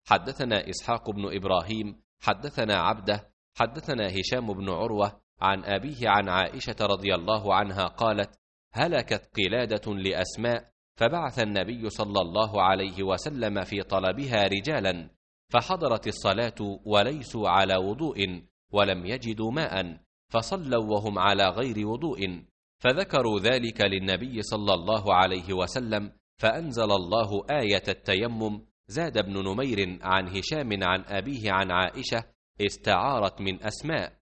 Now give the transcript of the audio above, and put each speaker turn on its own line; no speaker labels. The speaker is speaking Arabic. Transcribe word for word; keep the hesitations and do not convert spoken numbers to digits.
حدثنا إسحاق بن إبراهيم حدثنا عبده حدثنا هشام بن عروة عن أبيه عن عائشة رضي الله عنها قالت: هلكت قلادة لأسماء، فبعث النبي صلى الله عليه وسلم في طلبها رجالا، فحضرت الصلاة وليسوا على وضوء ولم يجدوا ماء، فصلوا وهم على غير وضوء، فذكروا ذلك للنبي صلى الله عليه وسلم، فأنزل الله آية التيمم. زاد ابن نمير عن هشام عن أبيه عن عائشة: استعارت من أسماء،